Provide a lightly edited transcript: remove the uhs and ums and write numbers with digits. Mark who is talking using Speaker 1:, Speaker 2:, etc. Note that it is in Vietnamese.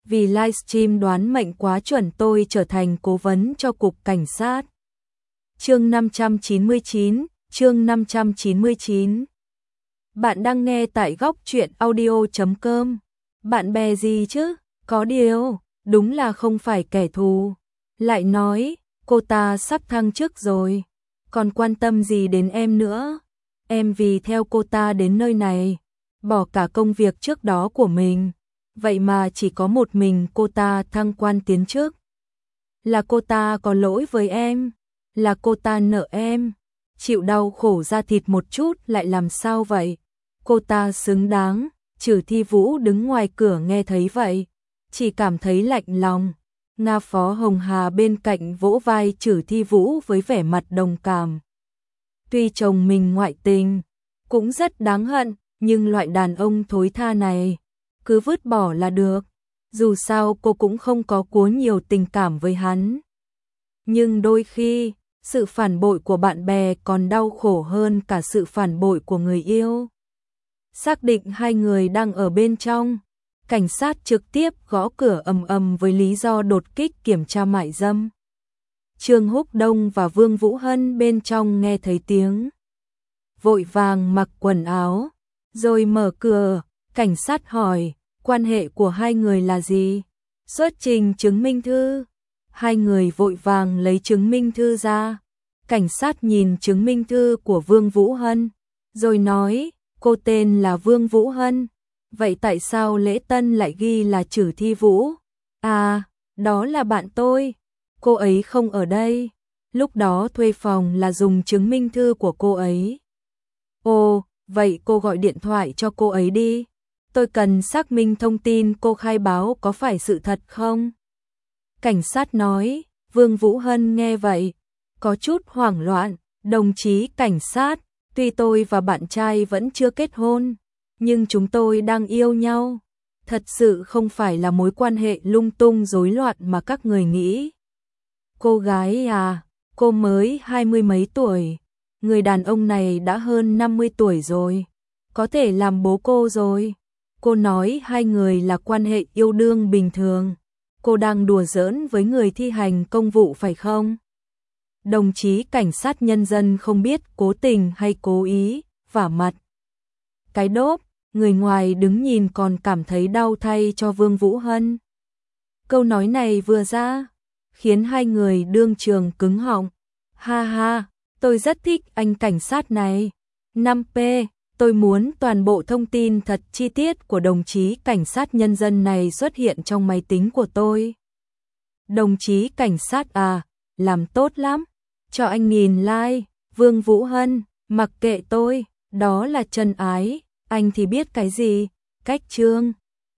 Speaker 1: vì livestream đoán mệnh quá chuẩn tôi trở thành cố vấn cho cục cảnh sát. Chương 599. Bạn đang nghe tại góc truyện audio.com. Bạn bè gì chứ? Có điều, đúng là không phải kẻ thù. Lại nói, cô ta sắp thăng chức rồi, còn quan tâm gì đến em nữa? Em vì theo cô ta đến nơi này, bỏ cả công việc trước đó của mình, vậy mà chỉ có một mình cô ta thăng quan tiến chức. Là cô ta có lỗi với em, là cô ta nợ em, chịu đau khổ da thịt một chút lại làm sao vậy? Cô ta xứng đáng. Trử Thi Vũ đứng ngoài cửa nghe thấy vậy, chỉ cảm thấy lạnh lòng. Nga Phó Hồng Hà bên cạnh vỗ vai Trử Thi Vũ với vẻ mặt đồng cảm. Tuy chồng mình ngoại tình, cũng rất đáng hận, nhưng loại đàn ông thối tha này, cứ vứt bỏ là được. Dù sao cô cũng không có quá nhiều tình cảm với hắn. Nhưng đôi khi, sự phản bội của bạn bè còn đau khổ hơn cả sự phản bội của người yêu. Xác định hai người đang ở bên trong, cảnh sát trực tiếp gõ cửa ầm ầm với lý do đột kích kiểm tra mại dâm. Trương Húc Đông và Vương Vũ Hân bên trong nghe thấy tiếng, vội vàng mặc quần áo, rồi mở cửa. Cảnh sát hỏi, quan hệ của hai người là gì? Xuất trình chứng minh thư. Hai người vội vàng lấy chứng minh thư ra. Cảnh sát nhìn chứng minh thư của Vương Vũ Hân, rồi nói, cô tên là Vương Vũ Hân, vậy tại sao lễ tân lại ghi là Trử Thi Vũ? À, đó là bạn tôi, cô ấy không ở đây, lúc đó thuê phòng là dùng chứng minh thư của cô ấy. Ồ, vậy cô gọi điện thoại cho cô ấy đi, tôi cần xác minh thông tin cô khai báo có phải sự thật không? Cảnh sát nói. Vương Vũ Hân nghe vậy, có chút hoảng loạn. Đồng chí cảnh sát, tuy tôi và bạn trai vẫn chưa kết hôn, nhưng chúng tôi đang yêu nhau. Thật sự không phải là mối quan hệ lung tung rối loạn mà các người nghĩ. Cô gái à, cô mới 20 mấy tuổi, người đàn ông này đã hơn 50 tuổi rồi, có thể làm bố cô rồi. Cô nói hai người là quan hệ yêu đương bình thường, cô đang đùa giỡn với người thi hành công vụ phải không? Đồng chí cảnh sát nhân dân không biết cố tình hay cố ý, vả mặt. Cái đốp, người ngoài đứng nhìn còn cảm thấy đau thay cho Vương Vũ Hân. Câu nói này vừa ra, khiến hai người đương trường cứng họng. Ha ha, tôi rất thích anh cảnh sát này. 5P, tôi muốn toàn bộ thông tin thật chi tiết của đồng chí cảnh sát nhân dân này xuất hiện trong máy tính của tôi. Đồng chí cảnh sát à, làm tốt lắm. Cho anh nghìn like. Vương Vũ Hân, mặc kệ tôi, đó là chân ái, anh thì biết cái gì, cách chương.